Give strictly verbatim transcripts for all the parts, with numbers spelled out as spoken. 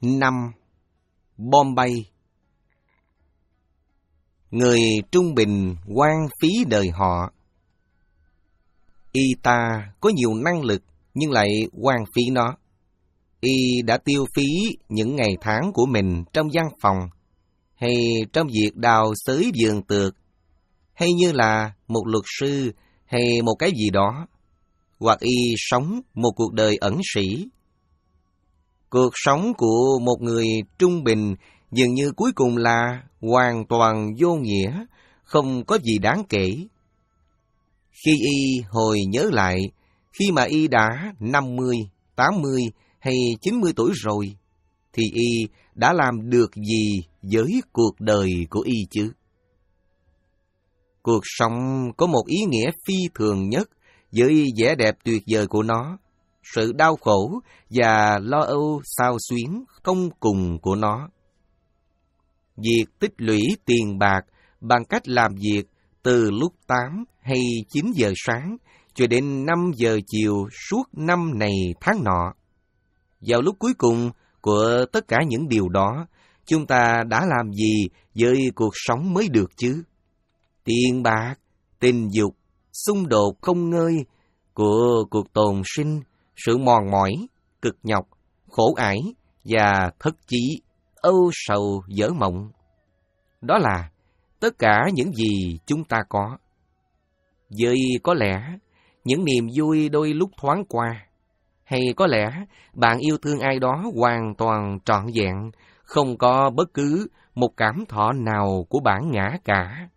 năm. Bombay. Người trung bình hoang phí đời họ. Y ta có nhiều năng lực nhưng lại hoang phí nó. Y đã tiêu phí những ngày tháng của mình trong văn phòng, hay trong việc đào xới vườn tược, hay như là một luật sư hay một cái gì đó, hoặc y sống một cuộc đời ẩn sĩ. Cuộc sống của một người trung bình dường như cuối cùng là hoàn toàn vô nghĩa, không có gì đáng kể. Khi y hồi nhớ lại, khi mà y đã năm mươi, tám mươi hay chín mươi tuổi rồi, thì y đã làm được gì với cuộc đời của y chứ? Cuộc sống có một ý nghĩa phi thường nhất với vẻ đẹp tuyệt vời của nó, sự đau khổ và lo âu xao xuyến không cùng của nó. Việc tích lũy tiền bạc bằng cách làm việc từ lúc tám hay chín giờ sáng cho đến năm giờ chiều suốt năm này tháng nọ. Vào lúc cuối cùng của tất cả những điều đó, chúng ta đã làm gì với cuộc sống mới được chứ? Tiền bạc, tình dục, xung đột không ngơi của cuộc tồn sinh, sự mòn mỏi, cực nhọc, khổ ải và thất chí, âu sầu dở mộng. Đó là tất cả những gì chúng ta có. Với có lẽ những niềm vui đôi lúc thoáng qua, hay có lẽ bạn yêu thương ai đó hoàn toàn trọn vẹn, không có bất cứ một cảm thọ nào của bản ngã cả.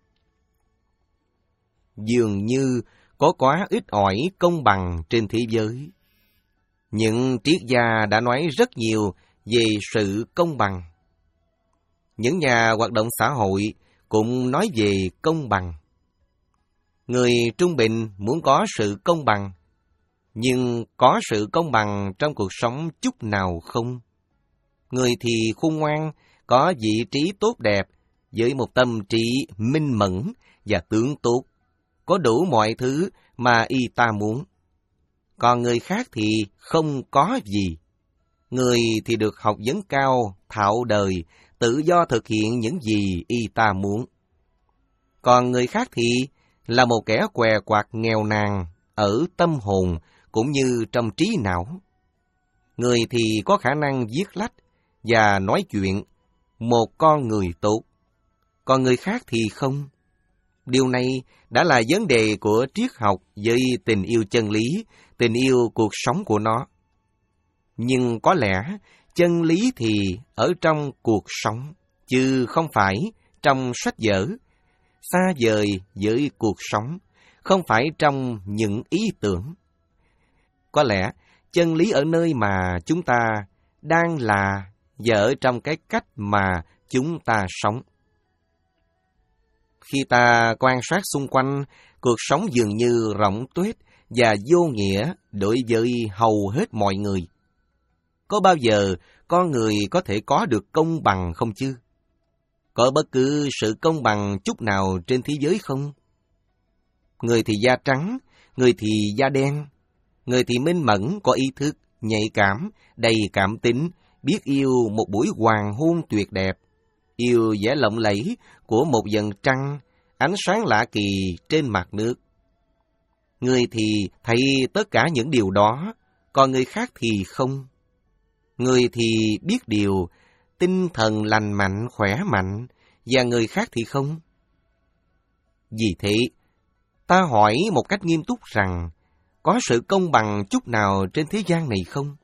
Dường như có quá ít ỏi công bằng trên thế giới. Những triết gia đã nói rất nhiều về sự công bằng. Những nhà hoạt động xã hội cũng nói về công bằng. Người trung bình muốn có sự công bằng, nhưng có sự công bằng trong cuộc sống chút nào không? Người thì khôn ngoan, có vị trí tốt đẹp, với một tâm trí minh mẫn và tướng tốt, có đủ mọi thứ mà y ta muốn. Còn người khác thì không có gì. Người thì được học vấn cao, thạo đời, tự do thực hiện những gì y ta muốn. Còn người khác thì là một kẻ què quặt nghèo nàn ở tâm hồn cũng như trong trí não. Người thì có khả năng viết lách và nói chuyện, một con người tốt. Còn người khác thì không. Điều này đã là vấn đề của triết học với tình yêu chân lý, tình yêu cuộc sống của nó. Nhưng có lẽ chân lý thì ở trong cuộc sống, chứ không phải trong sách vở, xa vời với cuộc sống, không phải trong những ý tưởng. Có lẽ chân lý ở nơi mà chúng ta đang là và ở trong cái cách mà chúng ta sống. Khi ta quan sát xung quanh, cuộc sống dường như rỗng tuếch và vô nghĩa đối với hầu hết mọi người. Có bao giờ con người có thể có được công bằng không chứ? Có bất cứ sự công bằng chút nào trên thế giới không? Người thì da trắng, người thì da đen, người thì minh mẫn, có ý thức, nhạy cảm, đầy cảm tính, biết yêu một buổi hoàng hôn tuyệt đẹp, yêu vẻ lộng lẫy của một vầng trăng, ánh sáng lạ kỳ trên mặt nước. Người thì thấy tất cả những điều đó, còn người khác thì không. Người thì biết điều, tinh thần lành mạnh, khỏe mạnh, và người khác thì không. Vì thế, ta hỏi một cách nghiêm túc rằng, có sự công bằng chút nào trên thế gian này không?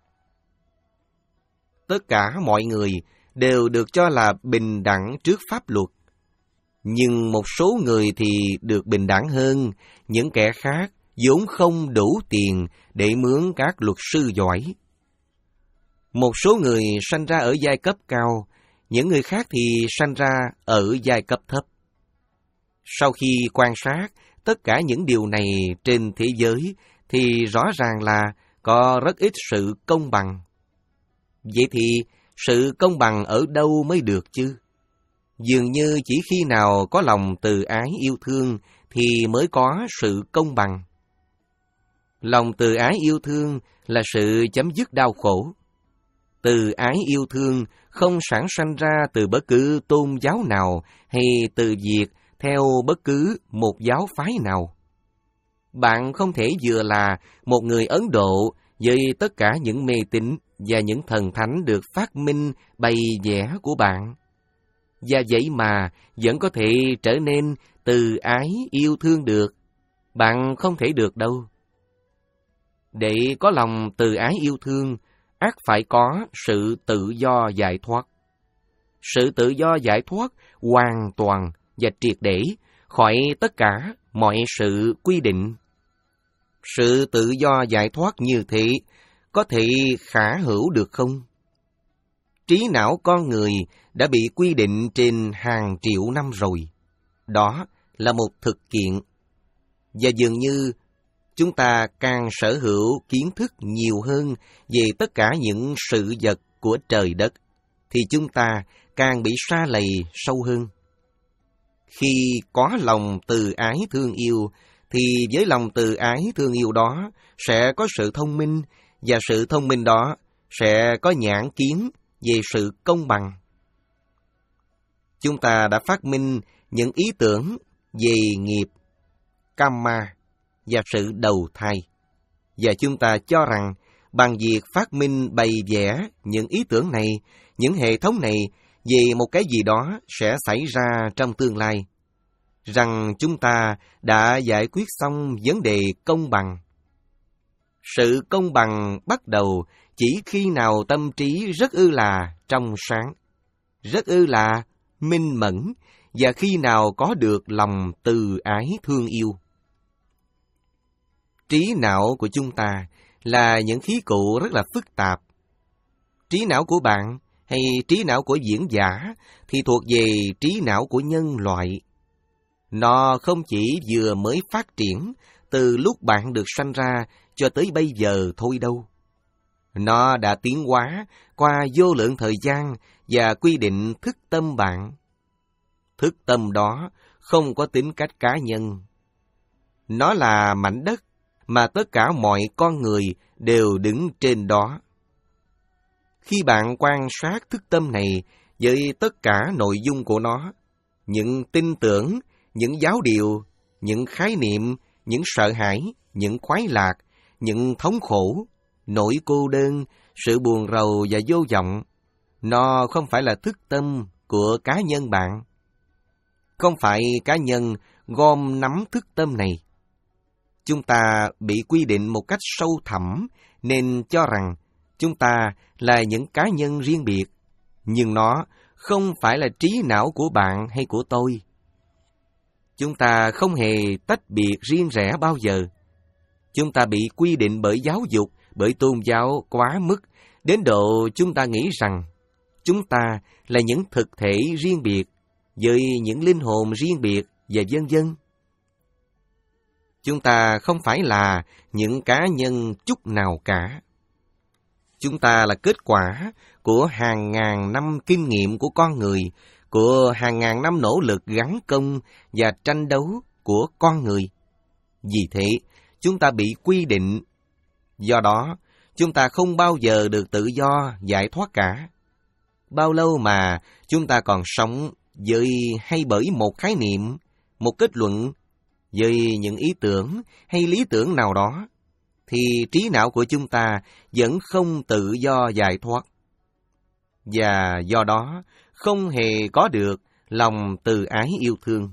Tất cả mọi người đều được cho là bình đẳng trước pháp luật. Nhưng một số người thì được bình đẳng hơn những kẻ khác vốn không đủ tiền để mướn các luật sư giỏi. Một số người sanh ra ở giai cấp cao, những người khác thì sanh ra ở giai cấp thấp. Sau khi quan sát tất cả những điều này trên thế giới, thì rõ ràng là có rất ít sự công bằng. Vậy thì sự công bằng ở đâu mới được chứ? Dường như chỉ khi nào có lòng từ ái yêu thương thì mới có sự công bằng. Lòng từ ái yêu thương là sự chấm dứt đau khổ. Từ ái yêu thương không sản sanh ra từ bất cứ tôn giáo nào hay từ việc theo bất cứ một giáo phái nào. Bạn không thể vừa là một người Ấn Độ với tất cả những mê tín và những thần thánh được phát minh bày vẽ của bạn, và vậy mà vẫn có thể trở nên từ ái yêu thương được. Bạn không thể được đâu. Để có lòng từ ái yêu thương, ắt phải có sự tự do giải thoát. Sự tự do giải thoát hoàn toàn và triệt để khỏi tất cả mọi sự quy định. Sự tự do giải thoát như thế có thể khả hữu được không? Trí não con người đã bị quy định trên hàng triệu năm rồi. Đó là một thực kiện. Và dường như chúng ta càng sở hữu kiến thức nhiều hơn về tất cả những sự vật của trời đất, thì chúng ta càng bị sa lầy sâu hơn. Khi có lòng từ ái thương yêu, thì với lòng từ ái thương yêu đó sẽ có sự thông minh, và sự thông minh đó sẽ có nhãn kiến về sự công bằng. Chúng ta đã phát minh những ý tưởng về nghiệp, karma và sự đầu thai, và chúng ta cho rằng bằng việc phát minh bày vẽ những ý tưởng này, những hệ thống này về một cái gì đó sẽ xảy ra trong tương lai, rằng chúng ta đã giải quyết xong vấn đề công bằng. Sự công bằng bắt đầu chỉ khi nào tâm trí rất ư là trong sáng, rất ư là minh mẫn, và khi nào có được lòng từ ái thương yêu. Trí não của chúng ta là những khí cụ rất là phức tạp. Trí não của bạn hay trí não của diễn giả thì thuộc về trí não của nhân loại. Nó không chỉ vừa mới phát triển từ lúc bạn được sanh ra cho tới bây giờ thôi đâu. Nó đã tiến hóa qua vô lượng thời gian và quy định thức tâm bạn. Thức tâm đó không có tính cách cá nhân. Nó là mảnh đất mà tất cả mọi con người đều đứng trên đó. Khi bạn quan sát thức tâm này với tất cả nội dung của nó, những tin tưởng, những giáo điều, những khái niệm, những sợ hãi, những khoái lạc, những thống khổ, nỗi cô đơn, sự buồn rầu và vô vọng, nó không phải là thức tâm của cá nhân bạn. Không phải cá nhân gom nắm thức tâm này. Chúng ta bị quy định một cách sâu thẳm nên cho rằng chúng ta là những cá nhân riêng biệt, nhưng nó không phải là trí não của bạn hay của tôi. Chúng ta không hề tách biệt riêng rẽ bao giờ. Chúng ta bị quy định bởi giáo dục, bởi tôn giáo quá mức, đến độ chúng ta nghĩ rằng chúng ta là những thực thể riêng biệt, với những linh hồn riêng biệt và vân vân. Chúng ta không phải là những cá nhân chút nào cả. Chúng ta là kết quả của hàng ngàn năm kinh nghiệm của con người, của hàng ngàn năm nỗ lực gắng công và tranh đấu của con người. Vì thế, chúng ta bị quy định. Do đó, chúng ta không bao giờ được tự do giải thoát cả. Bao lâu mà chúng ta còn sống với hay bởi một khái niệm, một kết luận, với những ý tưởng hay lý tưởng nào đó, thì trí não của chúng ta vẫn không tự do giải thoát. Và do đó, không hề có được lòng từ ái yêu thương.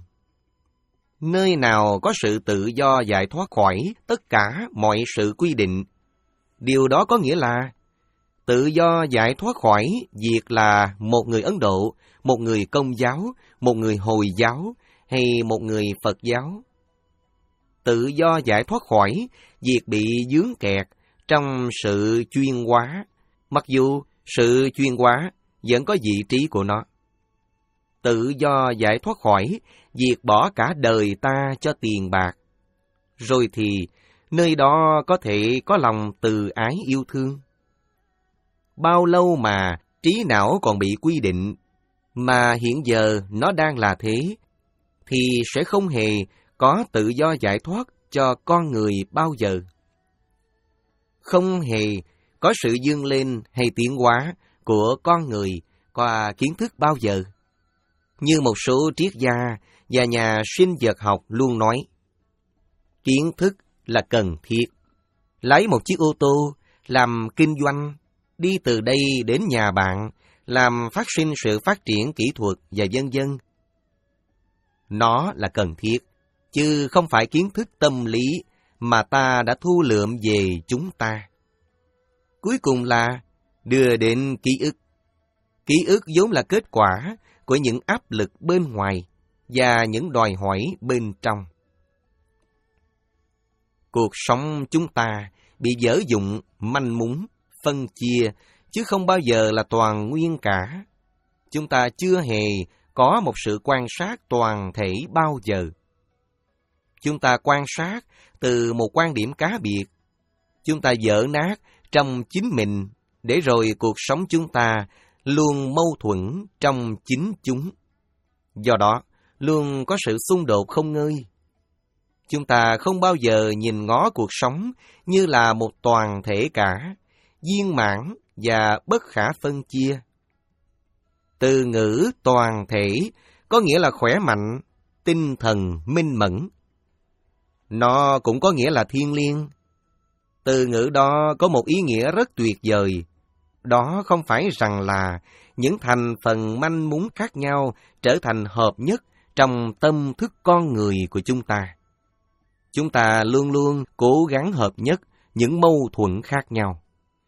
Nơi nào có sự tự do giải thoát khỏi tất cả mọi sự quy định, điều đó có nghĩa là tự do giải thoát khỏi việc là một người Ấn Độ, một người Công giáo, một người Hồi giáo hay một người Phật giáo. Tự do giải thoát khỏi việc bị vướng kẹt trong sự chuyên hóa, mặc dù sự chuyên hóa vẫn có vị trí của nó. Tự do giải thoát khỏi việc bỏ cả đời ta cho tiền bạc. Rồi thì nơi đó có thể có lòng từ ái yêu thương. Bao lâu mà trí não còn bị quy định, mà hiện giờ nó đang là thế, thì sẽ không hề có tự do giải thoát cho con người bao giờ. Không hề có sự vươn lên hay tiến hóa của con người qua kiến thức bao giờ. Như một số triết gia và nhà sinh vật học luôn nói, kiến thức là cần thiết. Lái một chiếc ô tô, làm kinh doanh, đi từ đây đến nhà bạn, làm phát sinh sự phát triển kỹ thuật và vân vân. Nó là cần thiết, chứ không phải kiến thức tâm lý mà ta đã thu lượm về chúng ta. Cuối cùng là đưa đến ký ức. Ký ức vốn là kết quả của những áp lực bên ngoài và những đòi hỏi bên trong. Cuộc sống chúng ta bị dở dụng, manh mún, phân chia, chứ không bao giờ là toàn nguyên cả. Chúng ta chưa hề có một sự quan sát toàn thể bao giờ. Chúng ta quan sát từ một quan điểm cá biệt. Chúng ta dỡ nát trong chính mình, để rồi cuộc sống chúng ta luôn mâu thuẫn trong chính chúng. Do đó, luôn có sự xung đột không ngơi. Chúng ta không bao giờ nhìn ngó cuộc sống như là một toàn thể cả, viên mãn và bất khả phân chia. Từ ngữ toàn thể có nghĩa là khỏe mạnh, tinh thần minh mẫn. Nó cũng có nghĩa là thiêng liêng. Từ ngữ đó có một ý nghĩa rất tuyệt vời. Đó không phải rằng là những thành phần manh mún khác nhau trở thành hợp nhất trong tâm thức con người của chúng ta. Chúng ta luôn luôn cố gắng hợp nhất những mâu thuẫn khác nhau.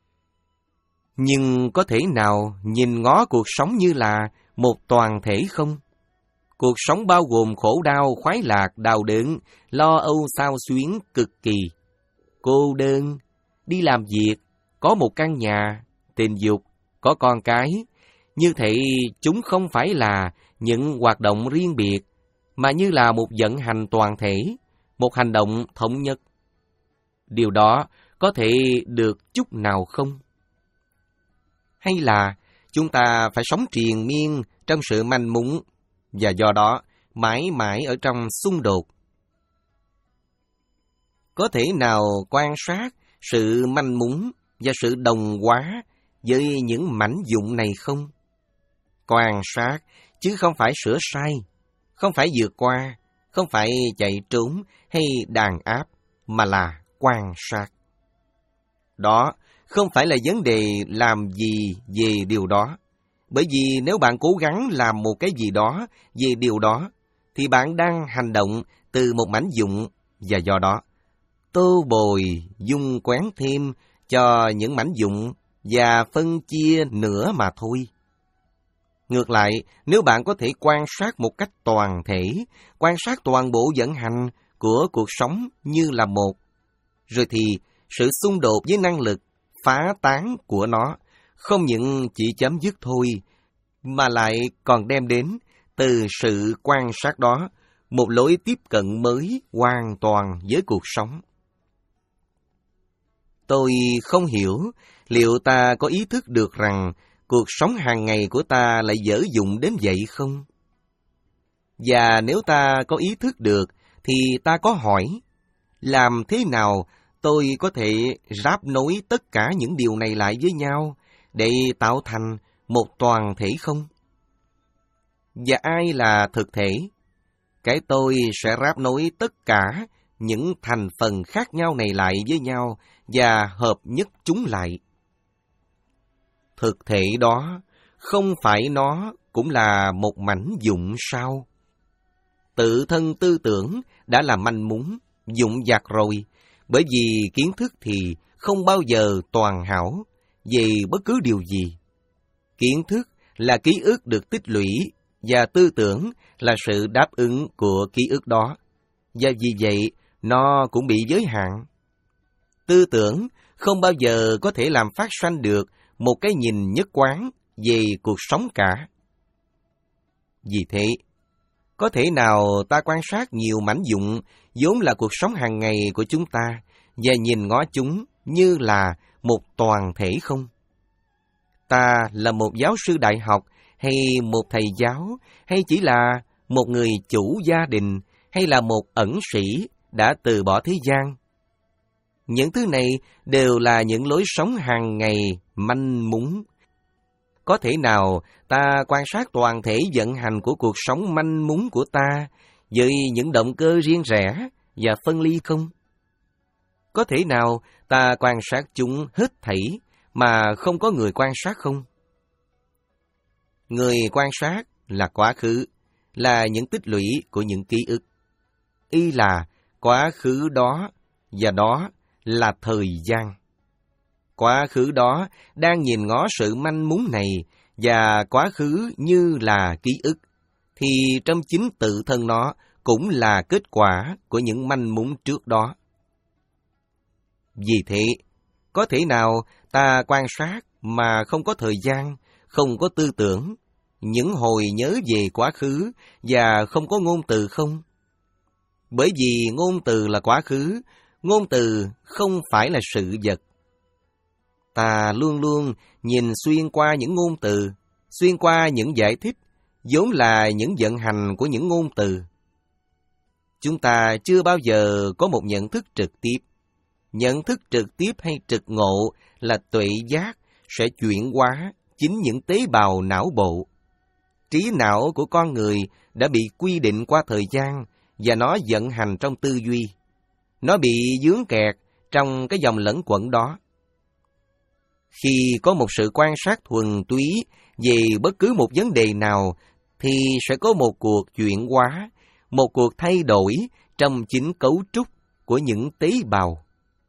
Nhưng có thể nào nhìn ngó cuộc sống như là một toàn thể không? Cuộc sống bao gồm khổ đau, khoái lạc, đau đớn, lo âu xao xuyến cực kỳ, cô đơn, đi làm việc, có một căn nhà, tình dục, có con cái. Như thế chúng không phải là những hoạt động riêng biệt, mà như là một vận hành toàn thể, một hành động thống nhất. Điều đó có thể được chút nào không? Hay là chúng ta phải sống triền miên trong sự manh mún, và do đó mãi mãi ở trong xung đột? Có thể nào quan sát sự manh mún và sự đồng hóa với những mảnh vụn này không? Quan sát, chứ không phải sửa sai, không phải vượt qua, không phải chạy trốn hay đàn áp, mà là quan sát. Đó không phải là vấn đề làm gì về điều đó. Bởi vì nếu bạn cố gắng làm một cái gì đó về điều đó, thì bạn đang hành động từ một mảnh vụn, và do đó tô bồi, dung quén thêm cho những mảnh vụn và phân chia nữa mà thôi. Ngược lại, nếu bạn có thể quan sát một cách toàn thể, quan sát toàn bộ vận hành của cuộc sống như là một, rồi thì sự xung đột với năng lực phá tán của nó không những chỉ chấm dứt thôi, mà lại còn đem đến từ sự quan sát đó một lối tiếp cận mới hoàn toàn với cuộc sống. Tôi không hiểu liệu ta có ý thức được rằng cuộc sống hàng ngày của ta lại dở dụng đến vậy không? Và nếu ta có ý thức được, thì ta có hỏi, làm thế nào tôi có thể ráp nối tất cả những điều này lại với nhau để tạo thành một toàn thể không? Và ai là thực thể? Cái tôi sẽ ráp nối tất cả những thành phần khác nhau này lại với nhau và hợp nhất chúng lại. Thực thể đó, không phải nó cũng là một mảnh vụn sao? Tự thân tư tưởng đã là manh mún, vụn vặt rồi, bởi vì kiến thức thì không bao giờ toàn hảo về bất cứ điều gì. Kiến thức là ký ức được tích lũy, và tư tưởng là sự đáp ứng của ký ức đó, và vì vậy nó cũng bị giới hạn. Tư tưởng không bao giờ có thể làm phát sanh được một cái nhìn nhất quán về cuộc sống cả. Vì thế, có thể nào ta quan sát nhiều mảnh vụn vốn là cuộc sống hàng ngày của chúng ta và nhìn ngó chúng như là một toàn thể không? Ta là một giáo sư đại học, hay một thầy giáo, hay chỉ là một người chủ gia đình, hay là một ẩn sĩ đã từ bỏ thế gian? Những thứ này đều là những lối sống hàng ngày manh mún. Có thể nào ta quan sát toàn thể vận hành của cuộc sống manh mún của ta với những động cơ riêng rẽ và phân ly không? Có thể nào ta quan sát chúng hết thảy mà không có người quan sát không? Người quan sát là quá khứ, là những tích lũy của những ký ức. Y là quá khứ đó, và đó là thời gian. Quá khứ đó đang nhìn ngó sự manh mún này, và quá khứ như là ký ức, thì trong chính tự thân nó cũng là kết quả của những manh mún trước đó. Vì thế, có thể nào ta quan sát mà không có thời gian, không có tư tưởng, những hồi nhớ về quá khứ và không có ngôn từ không? Bởi vì ngôn từ là quá khứ, ngôn từ không phải là sự vật. Ta luôn luôn nhìn xuyên qua những ngôn từ, xuyên qua những giải thích, vốn là những vận hành của những ngôn từ. Chúng ta chưa bao giờ có một nhận thức trực tiếp. Nhận thức trực tiếp hay trực ngộ là tuệ giác sẽ chuyển hóa chính những tế bào não bộ. Trí não của con người đã bị quy định qua thời gian và nó vận hành trong tư duy. Nó bị vướng kẹt trong cái dòng lẫn quẩn đó. Khi có một sự quan sát thuần túy về bất cứ một vấn đề nào, thì sẽ có một cuộc chuyển hóa, một cuộc thay đổi trong chính cấu trúc của những tế bào.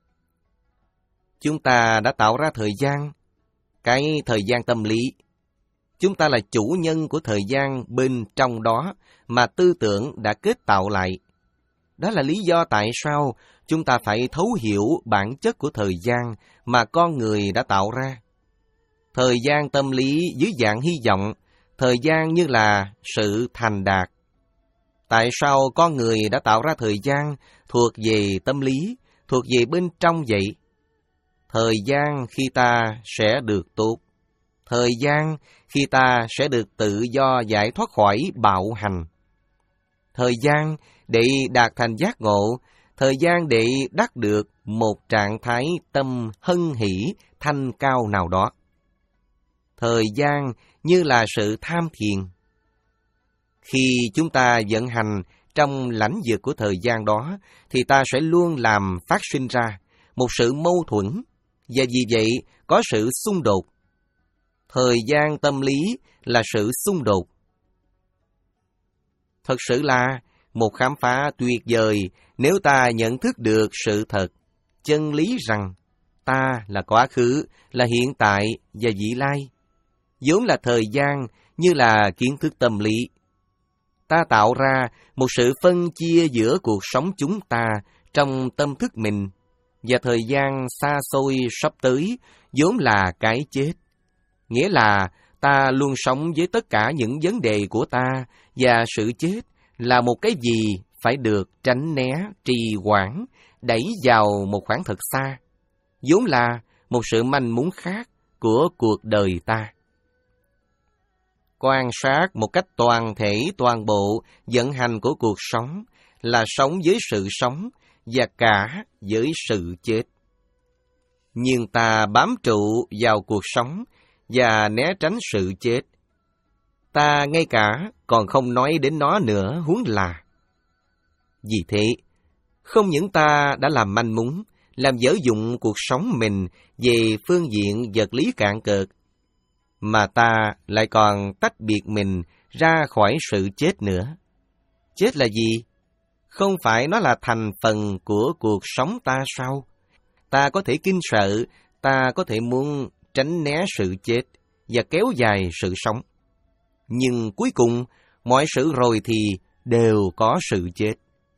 Chúng ta đã tạo ra thời gian, cái thời gian tâm lý. Chúng ta là chủ nhân của thời gian bên trong đó mà tư tưởng đã kết tạo lại. Đó là lý do tại sao chúng ta phải thấu hiểu bản chất của thời gian mà con người đã tạo ra. Thời gian tâm lý dưới dạng hy vọng, thời gian như là sự thành đạt. Tại sao con người đã tạo ra thời gian thuộc về tâm lý, thuộc về bên trong vậy? Thời gian khi ta sẽ được tốt. Thời gian khi ta sẽ được tự do giải thoát khỏi bạo hành. Thời gian để đạt thành giác ngộ, thời gian để đắc được một trạng thái tâm hân hỷ thanh cao nào đó. Thời gian như là sự tham thiền. Khi chúng ta vận hành trong lãnh vực của thời gian đó, thì ta sẽ luôn làm phát sinh ra một sự mâu thuẫn, và vì vậy có sự xung đột. Thời gian tâm lý là sự xung đột. Thật sự là một khám phá tuyệt vời nếu ta nhận thức được sự thật, chân lý rằng ta là quá khứ, là hiện tại và vị lai. Vốn là thời gian như là kiến thức tâm lý. Ta tạo ra một sự phân chia giữa cuộc sống chúng ta trong tâm thức mình và thời gian xa xôi sắp tới vốn là cái chết. Nghĩa là ta luôn sống với tất cả những vấn đề của ta và sự chết là một cái gì phải được tránh né, trì hoãn, đẩy vào một khoảng thật xa, vốn là một sự manh mún khác của cuộc đời ta. Quan sát một cách toàn thể toàn bộ vận hành của cuộc sống là sống với sự sống và cả với sự chết. Nhưng ta bám trụ vào cuộc sống và né tránh sự chết. Ta ngay cả còn không nói đến nó nữa huống là. Vì thế, không những ta đã làm manh mún, làm dở dụng cuộc sống mình về phương diện vật lý cạn cợt, mà ta lại còn tách biệt mình ra khỏi sự chết nữa. Chết là gì? Không phải nó là thành phần của cuộc sống ta sao? Ta có thể kinh sợ, ta có thể muốn tránh né sự chết và kéo dài sự sống. Nhưng cuối cùng, mọi sự rồi thì đều có sự chết.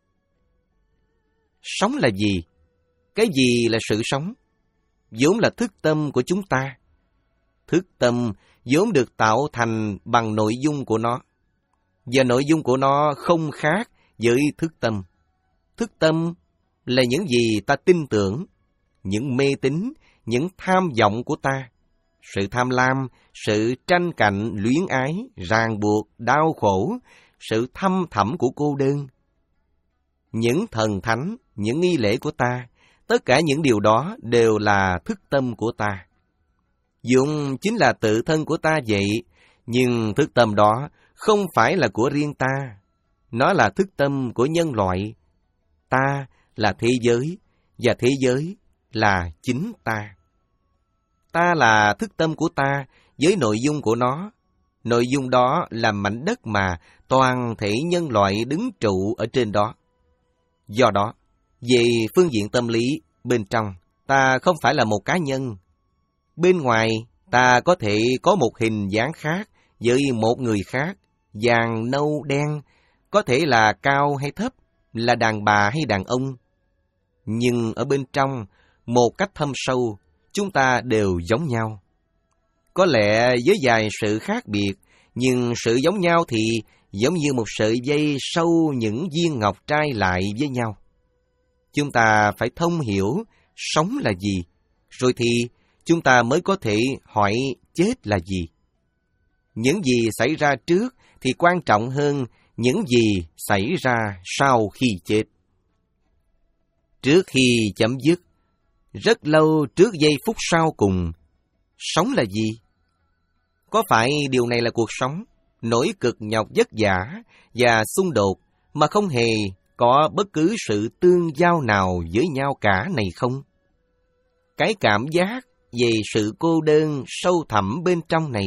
Sống là gì? Cái gì là sự sống? Vốn là thức tâm của chúng ta. Thức tâm vốn được tạo thành bằng nội dung của nó. Và nội dung của nó không khác với thức tâm. Thức tâm là những gì ta tin tưởng, những mê tín, những tham vọng của ta. Sự tham lam, sự tranh cạnh, luyến ái, ràng buộc, đau khổ, sự thâm thẳm của cô đơn. Những thần thánh, những nghi lễ của ta, Tất cả những điều đó đều là thức tâm của ta. Dụng chính là tự thân của ta vậy, nhưng thức tâm đó không phải là của riêng ta. Nó là thức tâm của nhân loại. Ta là thế giới, và thế giới là chính ta. Ta là thức tâm của ta với nội dung của nó. Nội dung đó là mảnh đất mà toàn thể nhân loại đứng trụ ở trên đó. Do đó, về phương diện tâm lý, bên trong, ta không phải là một cá nhân. Bên ngoài, ta có thể có một hình dáng khác với một người khác, vàng, nâu, đen, có thể là cao hay thấp, là đàn bà hay đàn ông. Nhưng ở bên trong, một cách thâm sâu, chúng ta đều giống nhau. Có lẽ với vài sự khác biệt, nhưng sự giống nhau thì giống như một sợi dây sâu những viên ngọc trai lại với nhau. Chúng ta phải thông hiểu sống là gì, rồi thì chúng ta mới có thể hỏi chết là gì. Những gì xảy ra trước thì quan trọng hơn những gì xảy ra sau khi chết. Trước khi chấm dứt, rất lâu trước giây phút sau cùng, sống là gì? Có phải điều này là cuộc sống, nỗi cực nhọc vất vả và xung đột mà không hề có bất cứ sự tương giao nào với nhau cả này không? Cái cảm giác về sự cô đơn sâu thẳm bên trong này,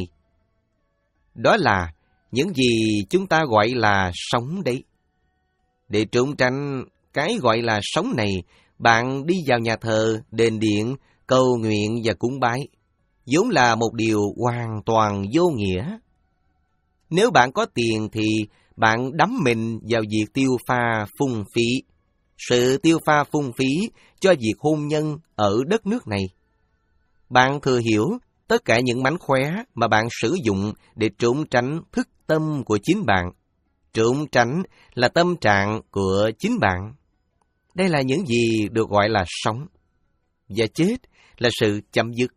đó là những gì chúng ta gọi là sống đấy. Để trốn tránh cái gọi là sống này, bạn đi vào nhà thờ, đền điện, cầu nguyện và cúng bái, vốn là một điều hoàn toàn vô nghĩa. Nếu bạn có tiền thì bạn đắm mình vào việc tiêu pha phung phí, sự tiêu pha phung phí cho việc hôn nhân ở đất nước này. Bạn thừa hiểu tất cả những mánh khóe mà bạn sử dụng để trốn tránh thức tâm của chính bạn. Trốn tránh là tâm trạng của chính bạn. Đây là những gì được gọi là sống. Và chết là sự chấm dứt.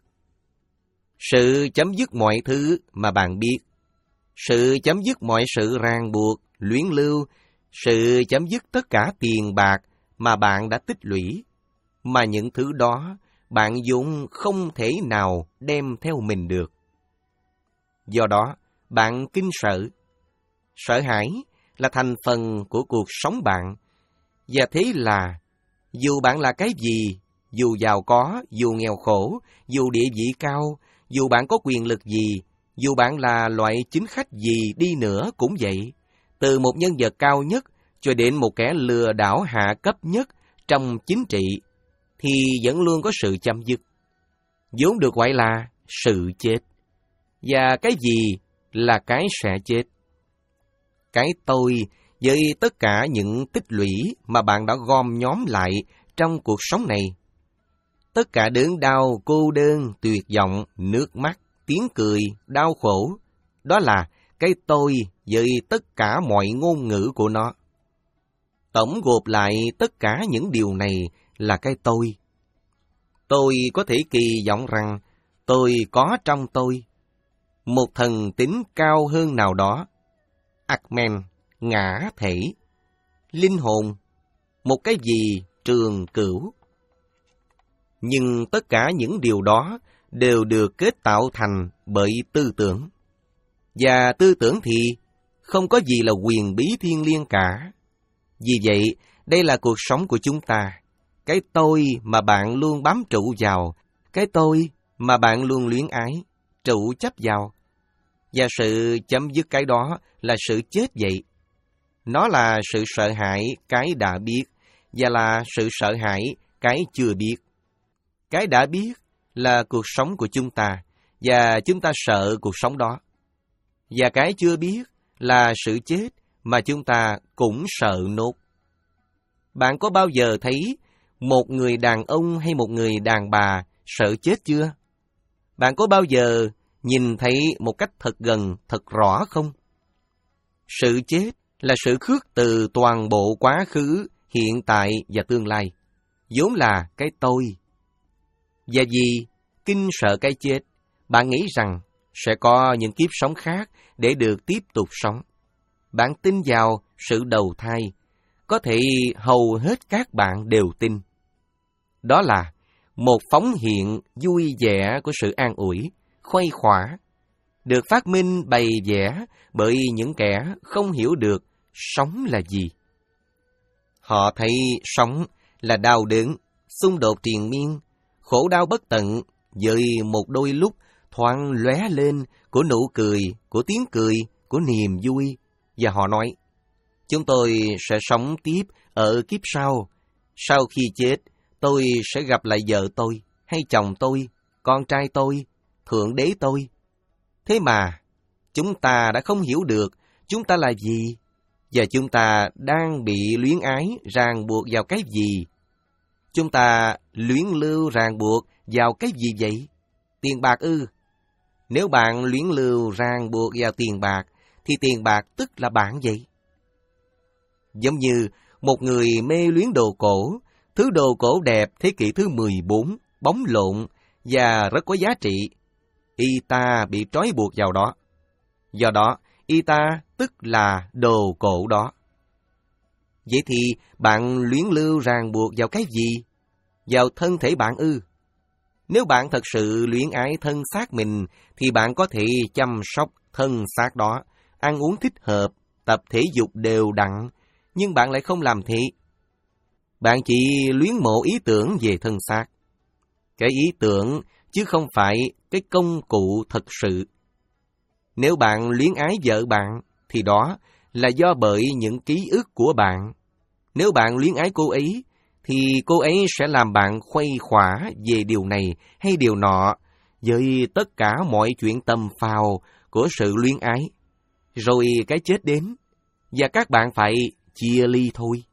Sự chấm dứt mọi thứ mà bạn biết. Sự chấm dứt mọi sự ràng buộc, luyến lưu. Sự chấm dứt tất cả tiền bạc mà bạn đã tích lũy. Mà những thứ đó bạn vốn không thể nào đem theo mình được. Do đó, bạn kinh sợ. Sợ hãi là thành phần của cuộc sống bạn. Và thế là, dù bạn là cái gì, dù giàu có, dù nghèo khổ, dù địa vị cao, dù bạn có quyền lực gì, dù bạn là loại chính khách gì đi nữa cũng vậy, từ một nhân vật cao nhất cho đến một kẻ lừa đảo hạ cấp nhất trong chính trị, thì vẫn luôn có sự chấm dứt, vốn được gọi là sự chết. Và cái gì là cái sẽ chết? Cái tôi với tất cả những tích lũy mà bạn đã gom nhóm lại trong cuộc sống này. Tất cả đớn đau, cô đơn, tuyệt vọng, nước mắt, tiếng cười, đau khổ, đó là cái tôi với tất cả mọi ngôn ngữ của nó. Tổng gộp lại tất cả những điều này là cái tôi. Tôi có thể kỳ vọng rằng tôi có trong tôi một thần tính cao hơn nào đó, Atman, ngã thể, linh hồn, một cái gì trường cửu. Nhưng tất cả những điều đó đều được kết tạo thành bởi tư tưởng. Và tư tưởng thì không có gì là quyền bí thiêng liêng cả. Vì vậy, đây là cuộc sống của chúng ta. Cái tôi mà bạn luôn bám trụ vào, cái tôi mà bạn luôn luyến ái, trụ chấp vào. Và sự chấm dứt cái đó là sự chết vậy. Nó là sự sợ hãi cái đã biết, và là sự sợ hãi cái chưa biết. Cái đã biết là cuộc sống của chúng ta, và chúng ta sợ cuộc sống đó. Và cái chưa biết là sự chết mà chúng ta cũng sợ nốt. Bạn có bao giờ thấy một người đàn ông hay một người đàn bà sợ chết chưa? Bạn có bao giờ nhìn thấy một cách thật gần, thật rõ không? Sự chết là sự khước từ toàn bộ quá khứ, hiện tại và tương lai, vốn là cái tôi. Và vì kinh sợ cái chết, bạn nghĩ rằng sẽ có những kiếp sống khác để được tiếp tục sống. Bạn tin vào sự đầu thai, có thể hầu hết các bạn đều tin. Đó là một phóng hiện vui vẻ của sự an ủi, khuây khỏa, được phát minh bày vẽ bởi những kẻ không hiểu được sống là gì. Họ thấy sống là đau đớn, xung đột triền miên, khổ đau bất tận, với một đôi lúc thoáng lóe lên của nụ cười, của tiếng cười, của niềm vui. Và họ nói, chúng tôi sẽ sống tiếp ở kiếp sau. Sau khi chết, tôi sẽ gặp lại vợ tôi, hay chồng tôi, con trai tôi, thượng đế tôi. Thế mà, chúng ta đã không hiểu được chúng ta là gì, và chúng ta đang bị luyến ái ràng buộc vào cái gì. Chúng ta luyến lưu ràng buộc vào cái gì vậy? Tiền bạc ư? Nếu bạn luyến lưu ràng buộc vào tiền bạc, thì tiền bạc tức là bạn vậy. Giống như một người mê luyến đồ cổ, thứ đồ cổ đẹp thế kỷ thứ mười bốn, bóng lộn và rất có giá trị. Y ta bị trói buộc vào đó. Do đó, y ta tức là đồ cổ đó. Vậy thì bạn luyến lưu ràng buộc vào cái gì? Vào thân thể bạn ư? Nếu bạn thật sự luyến ái thân xác mình, thì bạn có thể chăm sóc thân xác đó, ăn uống thích hợp, tập thể dục đều đặn, nhưng bạn lại không làm thế. Bạn chỉ luyến mộ ý tưởng về thân xác. Cái ý tưởng chứ không phải cái công cụ thật sự. Nếu bạn luyến ái vợ bạn, thì đó là do bởi những ký ức của bạn. Nếu bạn luyến ái cô ấy, thì cô ấy sẽ làm bạn khuây khỏa về điều này hay điều nọ, với tất cả mọi chuyện tầm phào của sự luyến ái. Rồi cái chết đến, và các bạn phải chia ly thôi.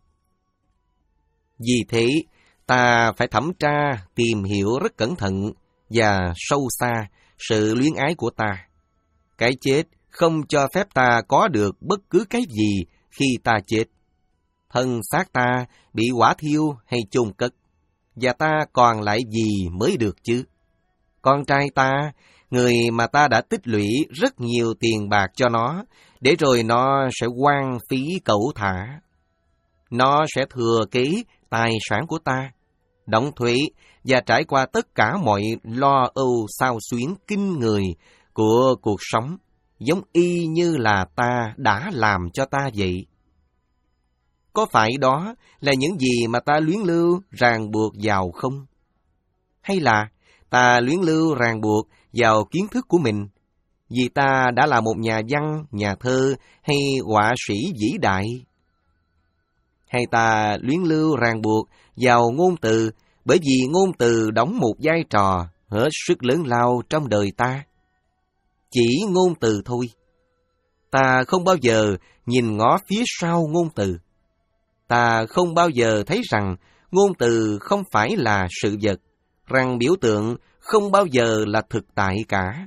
Vì thế, ta phải thẩm tra, tìm hiểu rất cẩn thận và sâu xa sự luyến ái của ta. Cái chết không cho phép ta có được bất cứ cái gì khi ta chết. Thân xác ta bị hỏa thiêu hay chôn cất, và ta còn lại gì mới được chứ? Con trai ta, người mà ta đã tích lũy rất nhiều tiền bạc cho nó, để rồi nó sẽ hoang phí cẩu thả. Nó sẽ thừa kế tài sản của ta, đóng thuế và trải qua tất cả mọi lo âu xao xuyến kinh người của cuộc sống, giống y như là ta đã làm cho ta vậy. Có phải đó là những gì mà ta luyến lưu ràng buộc vào không? Hay là ta luyến lưu ràng buộc vào kiến thức của mình, vì ta đã là một nhà văn, nhà thơ hay họa sĩ vĩ đại? Hay ta luyến lưu ràng buộc vào ngôn từ, bởi vì ngôn từ đóng một vai trò hết sức lớn lao trong đời ta? Chỉ ngôn từ thôi. Ta không bao giờ nhìn ngó phía sau ngôn từ. Ta không bao giờ thấy rằng ngôn từ không phải là sự vật, rằng biểu tượng không bao giờ là thực tại cả.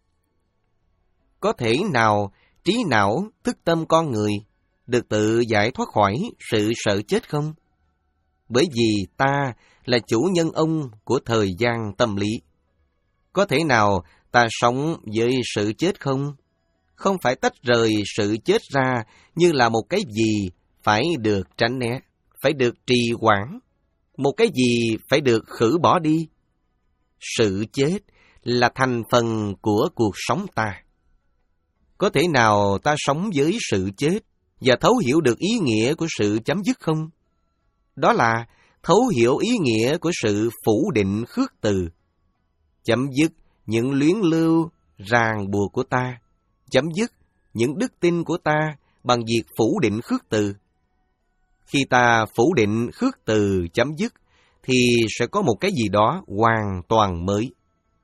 Có thể nào trí não, thức tâm con người được tự giải thoát khỏi sự sợ chết không? Bởi vì ta là chủ nhân ông của thời gian tâm lý. Có thể nào ta sống với sự chết không? Không phải tách rời sự chết ra như là một cái gì phải được tránh né, phải được trì hoãn, một cái gì phải được khử bỏ đi. Sự chết là thành phần của cuộc sống ta. Có thể nào ta sống với sự chết và thấu hiểu được ý nghĩa của sự chấm dứt không? Đó là thấu hiểu ý nghĩa của sự phủ định khước từ, chấm dứt những luyến lưu ràng buộc của ta, chấm dứt những đức tin của ta bằng việc phủ định khước từ. Khi ta phủ định khước từ chấm dứt, thì sẽ có một cái gì đó hoàn toàn mới.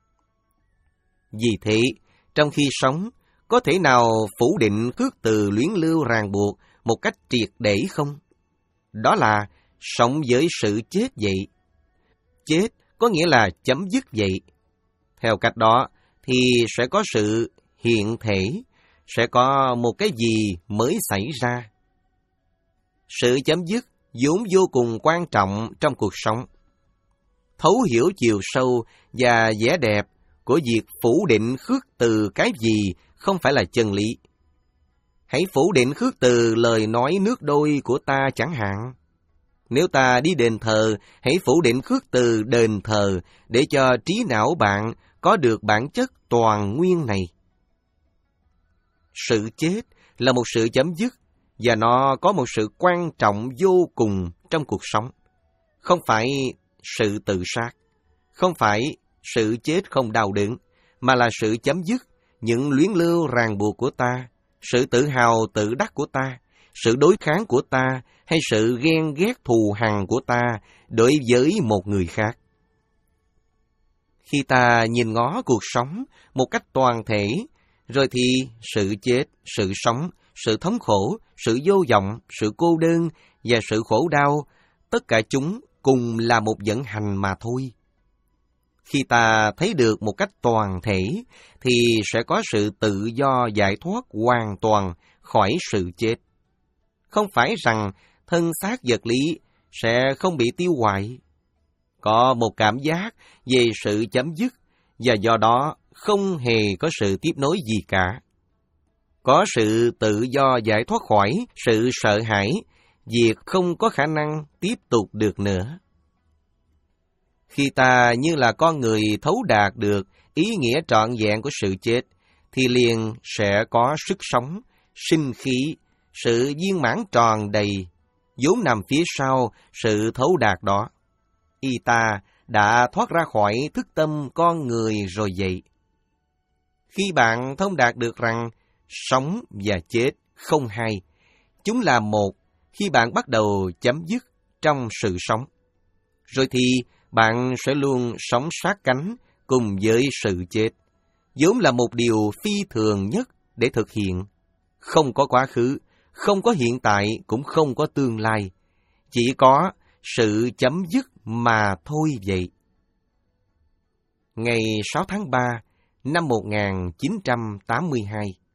Vì thế, trong khi sống, có thể nào phủ định khước từ luyến lưu ràng buộc một cách triệt để không? Đó là sống với sự chết vậy. Chết có nghĩa là chấm dứt vậy. Theo cách đó, thì sẽ có sự hiện thể, sẽ có một cái gì mới xảy ra. Sự chấm dứt vốn vô cùng quan trọng trong cuộc sống. Thấu hiểu chiều sâu và vẻ đẹp của việc phủ định khước từ cái gì không phải là chân lý. Hãy phủ định khước từ lời nói nước đôi của ta chẳng hạn. Nếu ta đi đền thờ, hãy phủ định khước từ đền thờ để cho trí não bạn có được bản chất toàn nguyên này. Sự chết là một sự chấm dứt, và nó có một sự quan trọng vô cùng trong cuộc sống. Không phải sự tự sát, không phải sự chết không đau đớn, mà là sự chấm dứt những luyến lưu ràng buộc của ta, sự tự hào tự đắc của ta, sự đối kháng của ta, hay sự ghen ghét thù hằn của ta đối với một người khác. Khi ta nhìn ngó cuộc sống một cách toàn thể, rồi thì sự chết, sự sống, sự thống khổ, sự vô vọng, sự cô đơn và sự khổ đau, tất cả chúng cùng là một vận hành mà thôi. Khi ta thấy được một cách toàn thể, thì sẽ có sự tự do giải thoát hoàn toàn khỏi sự chết. Không phải rằng thân xác vật lý sẽ không bị tiêu hoại. Có một cảm giác về sự chấm dứt, và do đó không hề có sự tiếp nối gì cả. Có sự tự do giải thoát khỏi sự sợ hãi, việc không có khả năng tiếp tục được nữa. Khi ta như là con người thấu đạt được ý nghĩa trọn vẹn của sự chết, thì liền sẽ có sức sống, sinh khí, sự viên mãn tròn đầy, vốn nằm phía sau sự thấu đạt đó. Y ta đã thoát ra khỏi thức tâm con người rồi vậy. Khi bạn thông đạt được rằng sống và chết không hai, chúng là một, khi bạn bắt đầu chấm dứt trong sự sống, rồi thì bạn sẽ luôn sống sát cánh cùng với sự chết, vốn là một điều phi thường nhất để thực hiện. Không có quá khứ, không có hiện tại, cũng không có tương lai, chỉ có sự chấm dứt mà thôi vậy. Ngày sáu tháng ba năm một nghìn chín trăm tám mươi hai,